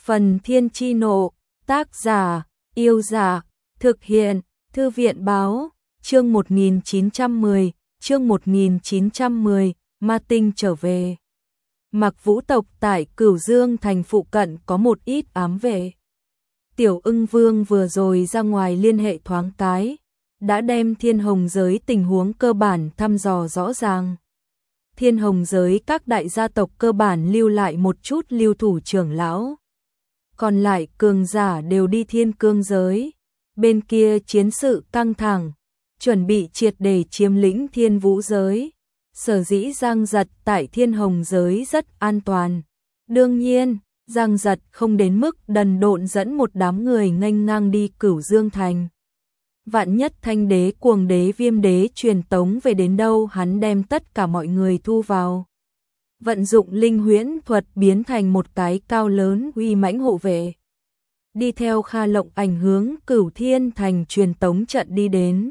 Phần Thiên Chi Nộ, tác giả, Yêu Giả, thực hiện, Thư viện Báo, chương 1910, Ma Tinh trở về. Mặc Vũ tộc tại Cửu Dương thành phụ cận có một ít ám vệ. Tiểu Ưng Vương vừa rồi ra ngoài liên hệ thoáng cái, đã đem Thiên Hồng giới tình huống cơ bản thăm dò rõ ràng. Thiên Hồng giới các đại gia tộc cơ bản lưu lại một chút lưu thủ trưởng lão. Còn lại cường giả đều đi Thiên Cương giới. Bên kia chiến sự căng thẳng, chuẩn bị triệt để chiếm lĩnh Thiên Vũ giới. Sở dĩ Giang Giật tại Thiên Hồng giới rất an toàn. Đương nhiên, Giang Giật không đến mức đần độn dẫn một đám người nghênh ngang đi Cửu Dương thành. Vạn nhất Thanh đế, Cuồng đế, Viêm đế truyền tống về đến đâu, hắn đem tất cả mọi người thu vào. Vận dụng linh huyễn thuật biến thành một cái cao lớn uy mãnh hộ vệ. Đi theo Kha Lộng Ảnh hướng Cửu Thiên thành truyền tống trận đi đến.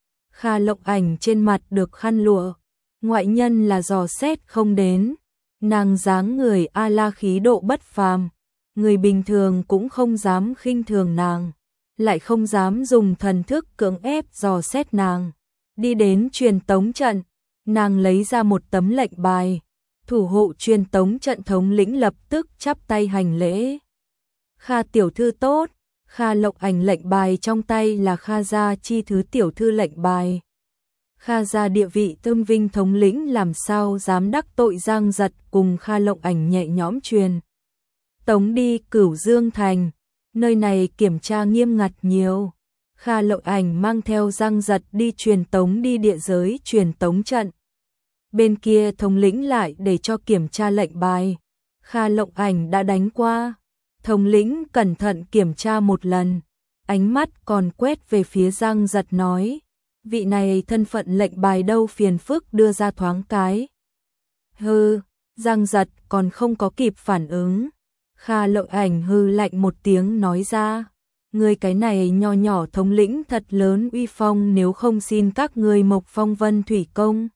Kha Lộng Ảnh trên mặt được khăn lụa, ngoại nhân là dò xét không đến. Nàng dáng người a la khí độ bất phàm, người bình thường cũng không dám khinh thường nàng, lại không dám dùng thần thức cưỡng ép dò xét nàng. Đi đến truyền tống trận, nàng lấy ra một tấm lệnh bài, thủ hộ truyền tống trận thống lĩnh lập tức chắp tay hành lễ. Kha tiểu thư tốt. Kha Lộng Ảnh lệnh bài trong tay là Kha gia chi thứ tiểu thư lệnh bài. Kha gia địa vị tôn vinh thống lĩnh làm sao dám đắc tội Giang Giật, cùng Kha Lộng Ảnh nhẹ nhõm truyền tống đi Cửu Dương thành. Nơi này kiểm tra nghiêm ngặt nhiều. Kha Lộng Ảnh mang theo Giang Giật đi truyền tống đi địa giới truyền tống trận. Bên kia thống lĩnh lại để cho kiểm tra lệnh bài. Kha Lộng Ảnh đã đánh qua. Thống lĩnh cẩn thận kiểm tra một lần, ánh mắt còn quét về phía Giang Giật nói, vị này thân phận lệnh bài đâu, phiền phức đưa ra thoáng cái. Hừ, Giang Giật còn không có kịp phản ứng. Kha Lộng Ảnh hừ lạnh một tiếng nói ra, ngươi cái này nho nhỏ thống lĩnh thật lớn uy phong, nếu không xin các ngươi Mộc Phong Vân Thủy công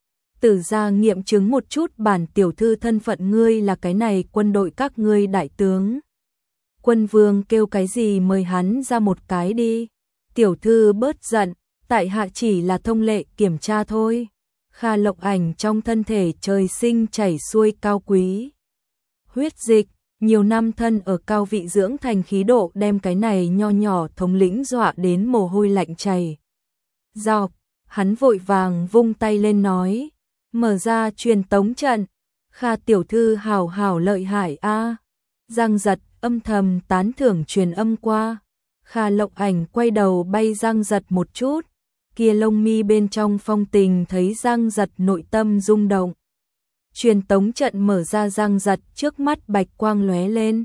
tử ra nghiệm chứng một chút bản tiểu thư thân phận, ngươi là cái này quân đội các ngươi đại tướng. Quân vương kêu cái gì, mời hắn ra một cái đi. Tiểu thư bớt giận, tại hạ chỉ là thông lệ kiểm tra thôi. Kha Lộng Ảnh trong thân thể trời sinh chảy xuôi cao quý huyết dịch, nhiều năm thân ở cao vị dưỡng thành khí độ, đem cái này nho nhỏ thống lĩnh dọa đến mồ hôi lạnh chảy dọc. Hắn vội vàng vung tay lên nói, mở ra truyền tống trận. Kha tiểu thư hảo hảo lợi hại a. Giang Giật âm thầm tán thưởng truyền âm qua. Kha Lộng Ảnh quay đầu bay Giang Giật một chút, kia lông mi bên trong phong tình thấy Giang Giật nội tâm rung động. Truyền tống trận mở ra, Giang Giật trước mắt bạch quang lóe lên.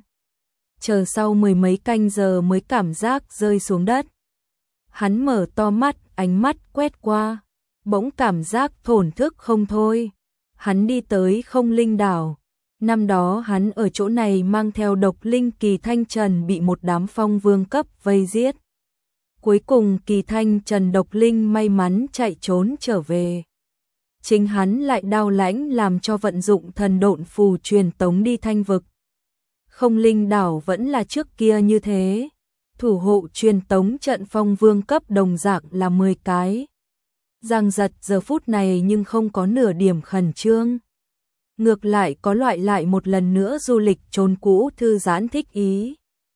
Chờ sau mười mấy canh giờ mới cảm giác rơi xuống đất. Hắn mở to mắt, ánh mắt quét qua, bỗng cảm giác thổn thức không thôi. Hắn đi tới Không Linh đảo. Năm đó hắn ở chỗ này mang theo độc linh Kỳ Thanh Trần bị một đám phong vương cấp vây giết. Cuối cùng Kỳ Thanh Trần độc linh may mắn chạy trốn trở về. Chính hắn lại đau lãnh làm cho vận dụng thần độn phù truyền tống đi Thanh vực. Không Linh đảo vẫn là trước kia như thế. Thủ hộ truyền tống trận phong vương cấp đồng dạng là 10 cái. Giang Giật giờ phút này nhưng không có nửa điểm khẩn trương. Ngược lại có loại lại một lần nữa du lịch trốn cũ thư giãn thích ý.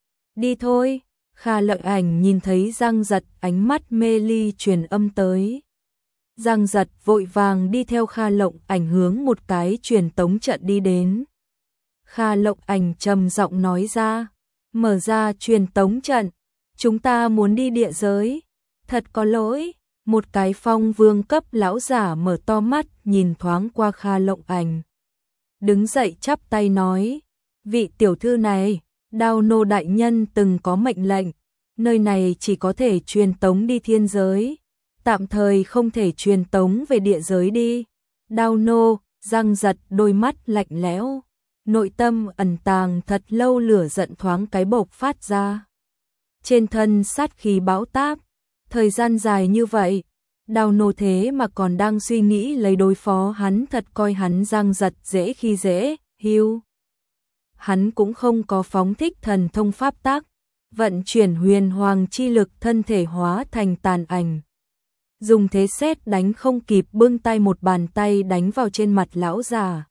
Đi thôi. Kha Lộng Ảnh nhìn thấy Giang Giật, ánh mắt mê ly truyền âm tới. Giang Giật vội vàng đi theo Kha Lộng Ảnh hướng một cái truyền tống trận đi đến. Kha Lộng Ảnh trầm giọng nói ra, mở ra truyền tống trận, chúng ta muốn đi địa giới. Thật có lỗi. Một cái phong vương cấp lão giả mở to mắt nhìn thoáng qua Kha Lộng Ảnh, đứng dậy chắp tay nói, vị tiểu thư này, Đao nô đại nhân từng có mệnh lệnh, nơi này chỉ có thể truyền tống đi thiên giới, tạm thời không thể truyền tống về địa giới đi. Đao nô. Giang Giật đôi mắt lạnh lẽo, nội tâm ẩn tàng thật lâu lửa giận thoáng cái bộc phát ra. Trên thân sát khí bão táp, thời gian dài như vậy, Đao nô thế mà còn đang suy nghĩ lấy đối phó hắn, thật coi hắn Giang Giật dễ khi dễ, hiu. hắn cũng không có phóng thích thần thông pháp tác, vận chuyển huyền hoàng chi lực thân thể hóa thành tàn ảnh. Dùng thế sét đánh không kịp bưng tay một bàn tay đánh vào trên mặt lão già.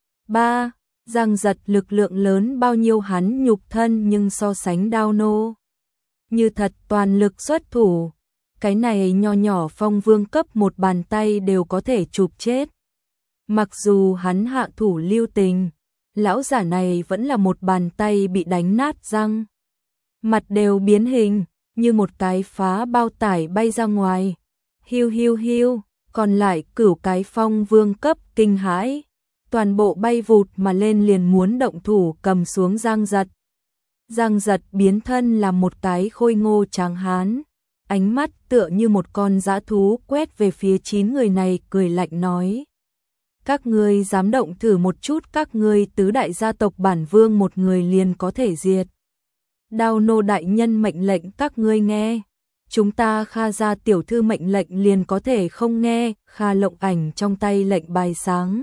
Ba, Giang Giật lực lượng lớn bao nhiêu hắn nhục thân nhưng so sánh Đao Nô như thật toàn lực xuất thủ. Cái này nho nhỏ phong vương cấp một bàn tay đều có thể chụp chết. Mặc dù hắn hạ thủ lưu tình, lão giả này vẫn là một bàn tay bị đánh nát răng. Mặt đều biến hình, như một cái phá bao tải bay ra ngoài. Hiu hiu hiu, còn lại cửu cái phong vương cấp kinh hãi. Toàn bộ bay vụt mà lên liền muốn động thủ cầm xuống Giang Giật. Giang Giật biến thân là một cái khôi ngô tráng hán. Ánh mắt tựa như một con dã thú quét về phía 9 người này cười lạnh nói. Các ngươi dám động thử một chút, các ngươi tứ đại gia tộc bản vương một người liền có thể diệt. Đao Nô đại nhân mệnh lệnh các ngươi nghe. Chúng ta Kha gia tiểu thư mệnh lệnh liền có thể không nghe. Kha Lộng Ảnh trong tay lệnh bài sáng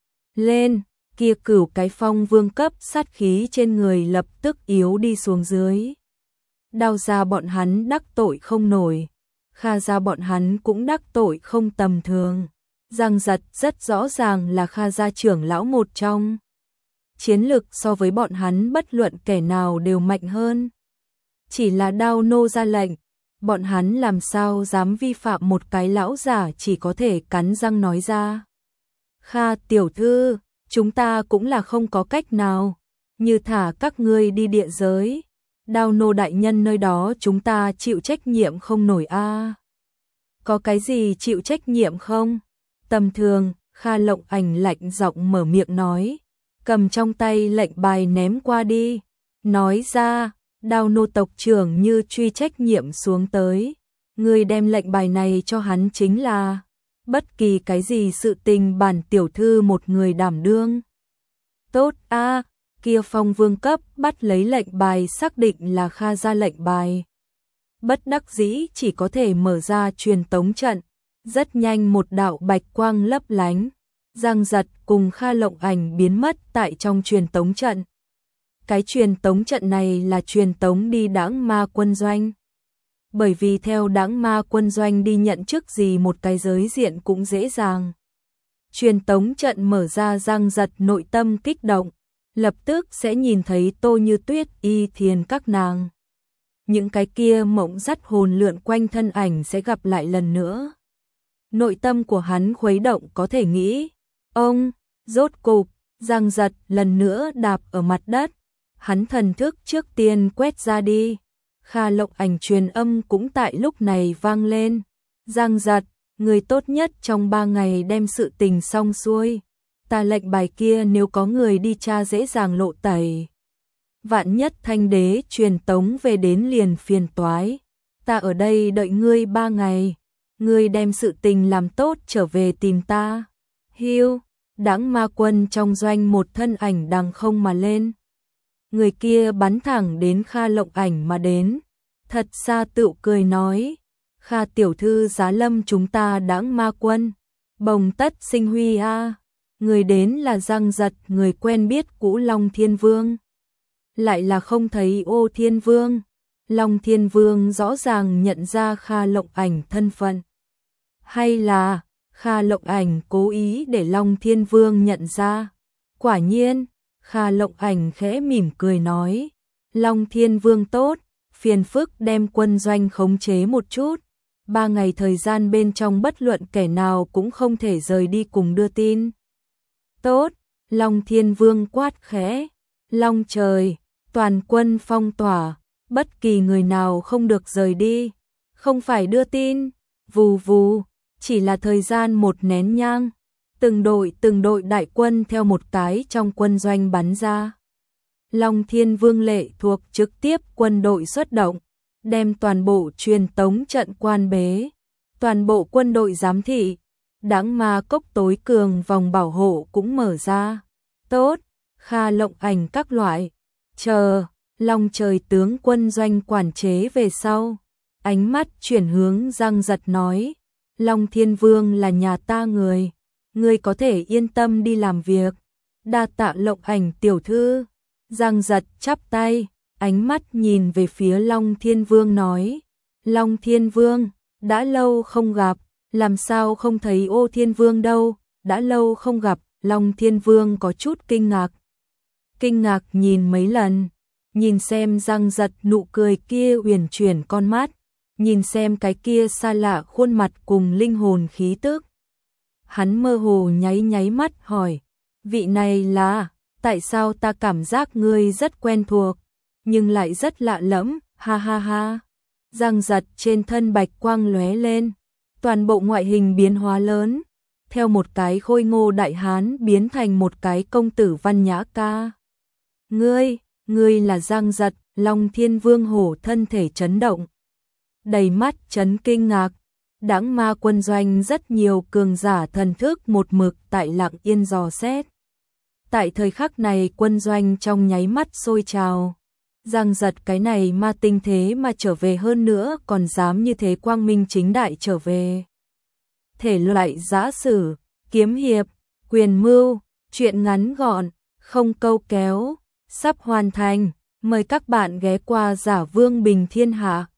lên, kia cửu cái phong vương cấp sát khí trên người lập tức yếu đi xuống dưới. Đao gia bọn hắn đắc tội không nổi, Kha gia bọn hắn cũng đắc tội không tầm thường. Giang Giật rất rõ ràng là Kha gia trưởng lão một trong. Chiến lực so với bọn hắn bất luận kẻ nào đều mạnh hơn. Chỉ là Đao Nô ra lệnh, bọn hắn làm sao dám vi phạm, một cái lão giả chỉ có thể cắn răng nói ra. Kha tiểu thư, chúng ta cũng là không có cách nào, như thả các ngươi đi địa giới. Đao Nô đại nhân nơi đó chúng ta chịu trách nhiệm không nổi a. Có cái gì chịu trách nhiệm không? Tầm thường, Kha Lộng Ảnh lạnh giọng mở miệng nói, cầm trong tay lệnh bài ném qua đi, nói ra, Đao Nô tộc trưởng như truy trách nhiệm xuống tới, người đem lệnh bài này cho hắn chính là bất kỳ cái gì sự tình bản tiểu thư một người đảm đương. Tốt a, kia phong vương cấp bắt lấy lệnh bài xác định là Kha gia lệnh bài. Bất đắc dĩ chỉ có thể mở ra truyền tống trận. Rất nhanh một đạo bạch quang lấp lánh, Giang Giật cùng Kha Lộng Ảnh biến mất tại trong truyền tống trận. Cái truyền tống trận này là truyền tống đi Đãng Ma quân doanh. Bởi vì theo Đãng Ma quân doanh đi nhận chức gì một cái giới diện cũng dễ dàng. Truyền tống trận mở ra, Giang Giật nội tâm kích động, lập tức sẽ nhìn thấy Tô Như Tuyết, Y Thiền các nàng. Những cái kia mộng dắt hồn lượn quanh thân ảnh sẽ gặp lại lần nữa. Nội tâm của hắn khuấy động, có thể nghĩ, ông, rốt cục, Giang Giật lần nữa đạp ở mặt đất. Hắn thần thức trước tiên quét ra đi. Kha Lộng Ảnh truyền âm cũng tại lúc này vang lên. Giang Giật, người tốt nhất trong 3 ngày đem sự tình xong xuôi. Ta lệnh bài kia nếu có người đi tra dễ dàng lộ tẩy. Vạn nhất Thanh đế truyền tống về đến liền phiền toái. Ta ở đây đợi ngươi 3 ngày. Ngươi đem sự tình làm tốt trở về tìm ta. Hiu, Đãng Ma quân trong doanh một thân ảnh đằng không mà lên. Người kia bắn thẳng đến Kha Lộng Ảnh mà đến. Thật xa tựu cười nói, Kha tiểu thư giá lâm chúng ta Đãng Ma quân. Bồng tất sinh huy a. Người đến là Giang Giật, người quen biết cũ Long Thiên Vương. Lại là không thấy Ô Thiên Vương. Long Thiên Vương rõ ràng nhận ra Kha Lộng Ảnh thân phận. Hay là Kha Lộng Ảnh cố ý để Long Thiên Vương nhận ra? Quả nhiên, Kha Lộng Ảnh khẽ mỉm cười nói, Long Thiên Vương tốt, phiền phức đem quân doanh khống chế một chút. 3 ngày thời gian bên trong bất luận kẻ nào cũng không thể rời đi cùng đưa tin. Tốt, Long Thiên Vương quát khẽ, Long trời, toàn quân phong tỏa, bất kỳ người nào không được rời đi, không phải đưa tin, vù vù, chỉ là thời gian một nén nhang, từng đội đại quân theo một cái trong quân doanh bắn ra. Long Thiên Vương lệ thuộc trực tiếp quân đội xuất động, đem toàn bộ truyền tống trận quan bế, toàn bộ quân đội giám thị, Đãng Ma cốc tối cường vòng bảo hộ cũng mở ra. Tốt, Kha Lộng Ảnh các loại, chờ, Long trời tướng quân doanh quản chế về sau. Ánh mắt chuyển hướng Giang Giật nói, Long Thiên Vương là nhà ta người, ngươi có thể yên tâm đi làm việc. Đa tạ Lộng Ảnh tiểu thư. Giang Giật chắp tay, ánh mắt nhìn về phía Long Thiên Vương nói. Long Thiên Vương, đã lâu không gặp, làm sao không thấy Ô Thiên Vương đâu, đã lâu không gặp. Long Thiên Vương có chút kinh ngạc nhìn mấy lần, nhìn xem Giang Giật nụ cười kia uyển chuyển con mắt, nhìn xem cái kia xa lạ khuôn mặt cùng linh hồn khí tức. Hắn mơ hồ nháy mắt hỏi, vị này là, tại sao ta cảm giác ngươi rất quen thuộc, nhưng lại rất lạ lẫm, ha ha ha. Giang Giật trên thân bạch quang lóe lên, toàn bộ ngoại hình biến hóa lớn, theo một cái khôi ngô đại hán biến thành một cái công tử văn nhã ca. Ngươi là Giang Giật. Long Thiên Vương hổ thân thể chấn động, đầy mắt chấn kinh ngạc. Đãng Ma quân doanh rất nhiều cường giả thần thức một mực tại lặng yên dò xét. Tại thời khắc này quân doanh trong nháy mắt sôi trào. Giang Giật cái này ma tinh thế mà trở về, hơn nữa còn dám như thế quang minh chính đại trở về. Thể loại giã sử, kiếm hiệp, quyền mưu, truyện ngắn gọn, không câu kéo, sắp hoàn thành. Mời các bạn ghé qua Giả Vương Bình Thiên Hạ.